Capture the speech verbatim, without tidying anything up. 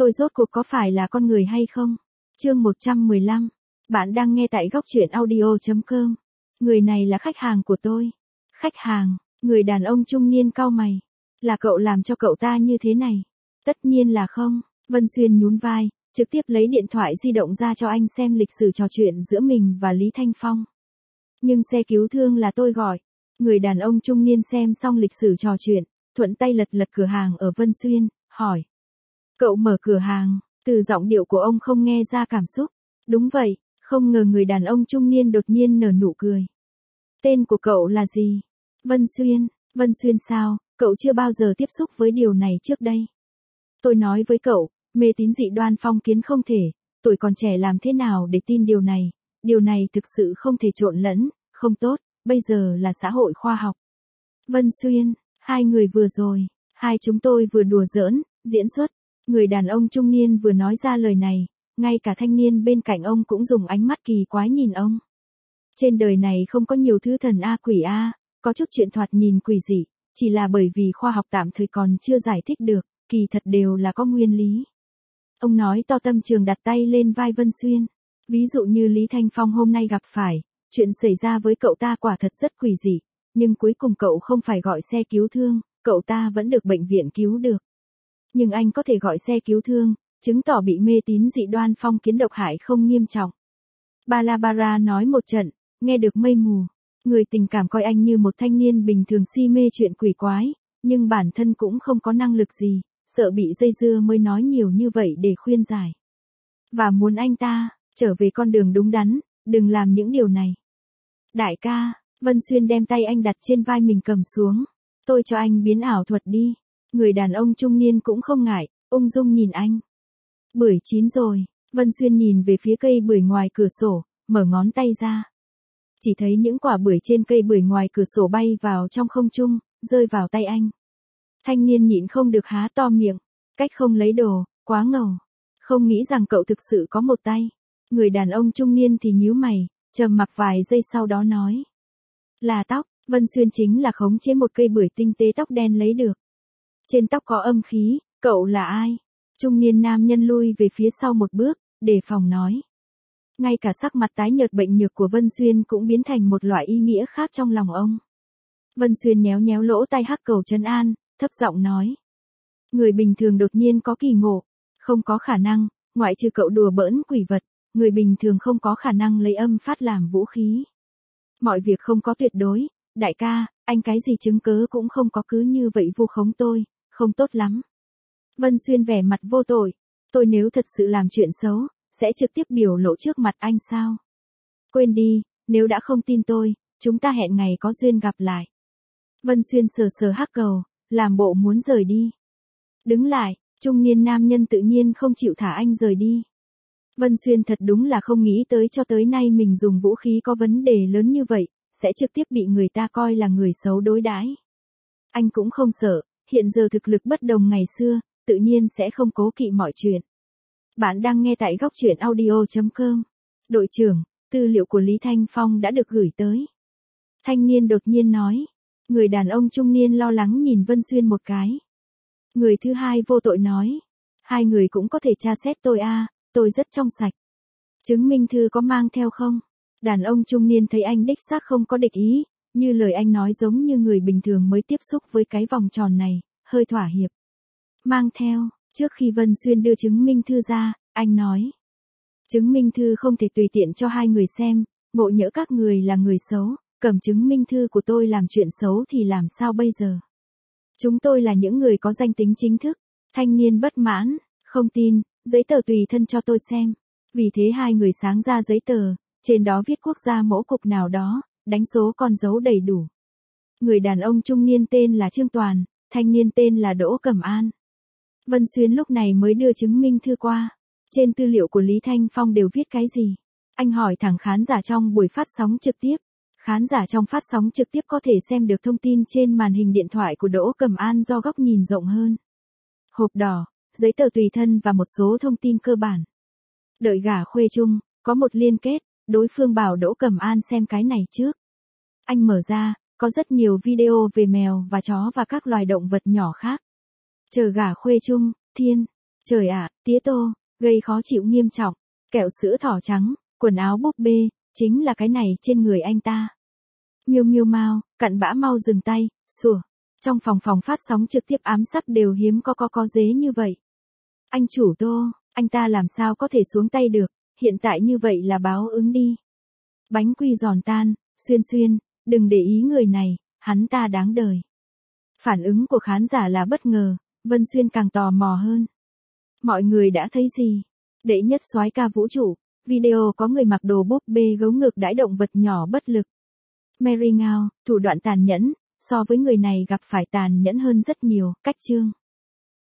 Tôi rốt cuộc có phải là con người hay không? Chương một trăm mười lăm. Bạn đang nghe tại góc truyện audio chấm com. Người này là khách hàng của tôi. Khách hàng, người đàn ông trung niên cau mày. Là cậu làm cho cậu ta như thế này? Tất nhiên là không. Vân Xuyên nhún vai, trực tiếp lấy điện thoại di động ra cho anh xem lịch sử trò chuyện giữa mình và Lý Thanh Phong. Nhưng xe cứu thương là tôi gọi. Người đàn ông trung niên xem xong lịch sử trò chuyện, thuận tay lật lật cửa hàng ở Vân Xuyên, hỏi. Cậu mở cửa hàng, từ giọng điệu của ông không nghe ra cảm xúc. Đúng vậy, không ngờ người đàn ông trung niên đột nhiên nở nụ cười. Tên của cậu là gì? Vân Xuyên. Vân Xuyên sao, cậu chưa bao giờ tiếp xúc với điều này trước đây. Tôi nói với cậu, mê tín dị đoan phong kiến không thể, tuổi còn trẻ làm thế nào để tin điều này, điều này thực sự không thể trộn lẫn, không tốt, bây giờ là xã hội khoa học. Vân Xuyên, hai người vừa rồi, hai chúng tôi vừa đùa giỡn, diễn xuất. Người đàn ông trung niên vừa nói ra lời này, ngay cả thanh niên bên cạnh ông cũng dùng ánh mắt kỳ quái nhìn ông. Trên đời này không có nhiều thứ thần a quỷ a, có chút chuyện thoạt nhìn quỷ dị, chỉ là bởi vì khoa học tạm thời còn chưa giải thích được, kỳ thật đều là có nguyên lý. Ông nói to tâm trường đặt tay lên vai Vân Xuyên. Ví dụ như Lý Thanh Phong hôm nay gặp phải, chuyện xảy ra với cậu ta quả thật rất quỷ dị, nhưng cuối cùng cậu không phải gọi xe cứu thương, cậu ta vẫn được bệnh viện cứu được. Nhưng anh có thể gọi xe cứu thương, chứng tỏ bị mê tín dị đoan phong kiến độc hại không nghiêm trọng. Balabara nói một trận, nghe được mây mù. Người tình cảm coi anh như một thanh niên bình thường si mê chuyện quỷ quái, nhưng bản thân cũng không có năng lực gì, sợ bị dây dưa mới nói nhiều như vậy để khuyên giải. Và muốn anh ta, trở về con đường đúng đắn, đừng làm những điều này. Đại ca, Vân Xuyên đem tay anh đặt trên vai mình cầm xuống. Tôi cho anh biến ảo thuật đi. Người đàn ông trung niên cũng không ngại, ung dung nhìn anh. Bưởi chín rồi, Vân Xuyên nhìn về phía cây bưởi ngoài cửa sổ, mở ngón tay ra. Chỉ thấy những quả bưởi trên cây bưởi ngoài cửa sổ bay vào trong không trung, rơi vào tay anh. Thanh niên nhịn không được há to miệng, cách không lấy đồ, quá ngầu. Không nghĩ rằng cậu thực sự có một tay. Người đàn ông trung niên thì nhíu mày, trầm mặc vài giây sau đó nói. Là tóc, Vân Xuyên chính là khống chế một cây bưởi tinh tế tóc đen lấy được. Trên tóc có âm khí, cậu là ai? Trung niên nam nhân lui về phía sau một bước, đề phòng nói. Ngay cả sắc mặt tái nhợt bệnh nhược của Vân Xuyên cũng biến thành một loại ý nghĩa khác trong lòng ông. Vân Xuyên nhéo nhéo lỗ tai Hắc Cầu trấn an, thấp giọng nói. Người bình thường đột nhiên có kỳ ngộ, không có khả năng, ngoại trừ cậu đùa bỡn quỷ vật, người bình thường không có khả năng lấy âm phát làm vũ khí. Mọi việc không có tuyệt đối, đại ca, anh cái gì chứng cớ cũng không có cứ như vậy vu khống tôi, không tốt lắm. Vân Xuyên vẻ mặt vô tội, tôi nếu thật sự làm chuyện xấu, sẽ trực tiếp biểu lộ trước mặt anh sao? Quên đi, nếu đã không tin tôi, chúng ta hẹn ngày có duyên gặp lại. Vân Xuyên sờ sờ Hắc Cầu, làm bộ muốn rời đi. Đứng lại, trung niên nam nhân tự nhiên không chịu thả anh rời đi. Vân Xuyên thật đúng là không nghĩ tới cho tới nay mình dùng vũ khí có vấn đề lớn như vậy, sẽ trực tiếp bị người ta coi là người xấu đối đãi. Anh cũng không sợ, hiện giờ thực lực bất đồng ngày xưa, tự nhiên sẽ không cố kỵ mọi chuyện. Bạn đang nghe tại góc truyện audio chấm com. Đội trưởng, tư liệu của Lý Thanh Phong đã được gửi tới. Thanh niên đột nhiên nói. Người đàn ông trung niên lo lắng nhìn Vân Xuyên một cái. Người thứ hai vô tội nói. Hai người cũng có thể tra xét tôi a, tôi rất trong sạch. Chứng minh thư có mang theo không? Đàn ông trung niên thấy anh đích xác không có địch ý, như lời anh nói giống như người bình thường mới tiếp xúc với cái vòng tròn này, hơi thỏa hiệp. Mang theo, trước khi Vân Xuyên đưa chứng minh thư ra, anh nói. Chứng minh thư không thể tùy tiện cho hai người xem, ngộ nhỡ các người là người xấu, cầm chứng minh thư của tôi làm chuyện xấu thì làm sao bây giờ? Chúng tôi là những người có danh tính chính thức. Thanh niên bất mãn, không tin, giấy tờ tùy thân cho tôi xem. Vì thế hai người sáng ra giấy tờ, trên đó viết quốc gia mẫu cục nào đó, đánh số con dấu đầy đủ. Người đàn ông trung niên tên là Trương Toàn, thanh niên tên là Đỗ Cẩm An. Vân Xuyên lúc này mới đưa chứng minh thư qua. Trên tư liệu của Lý Thanh Phong đều viết cái gì? Anh hỏi thẳng khán giả trong buổi phát sóng trực tiếp. Khán giả trong phát sóng trực tiếp có thể xem được thông tin trên màn hình điện thoại của Đỗ Cẩm An do góc nhìn rộng hơn. Hộp đỏ, giấy tờ tùy thân và một số thông tin cơ bản. Đợi gả khuê chung, có một liên kết, đối phương bảo Đỗ Cẩm An xem cái này trước. Anh mở ra, có rất nhiều video về mèo và chó và các loài động vật nhỏ khác. Chờ gả khuê chung, thiên. Trời ạ, tía Tô, gây khó chịu nghiêm trọng, kẹo sữa thỏ trắng, quần áo búp bê, chính là cái này trên người anh ta. Miêu miêu mau, cặn bã mau dừng tay, sủa. Trong phòng phòng phát sóng trực tiếp ám sát đều hiếm có có có dế như vậy. Anh chủ Tô, anh ta làm sao có thể xuống tay được, hiện tại như vậy là báo ứng đi. Bánh quy giòn tan, Xuyên Xuyên, đừng để ý người này, hắn ta đáng đời. Phản ứng của khán giả là bất ngờ, Vân Xuyên càng tò mò hơn. Mọi người đã thấy gì? Đệ nhất soái ca vũ trụ, video có người mặc đồ búp bê gấu ngược đãi động vật nhỏ bất lực. Mary Ngao, thủ đoạn tàn nhẫn, so với người này gặp phải tàn nhẫn hơn rất nhiều, cách chương.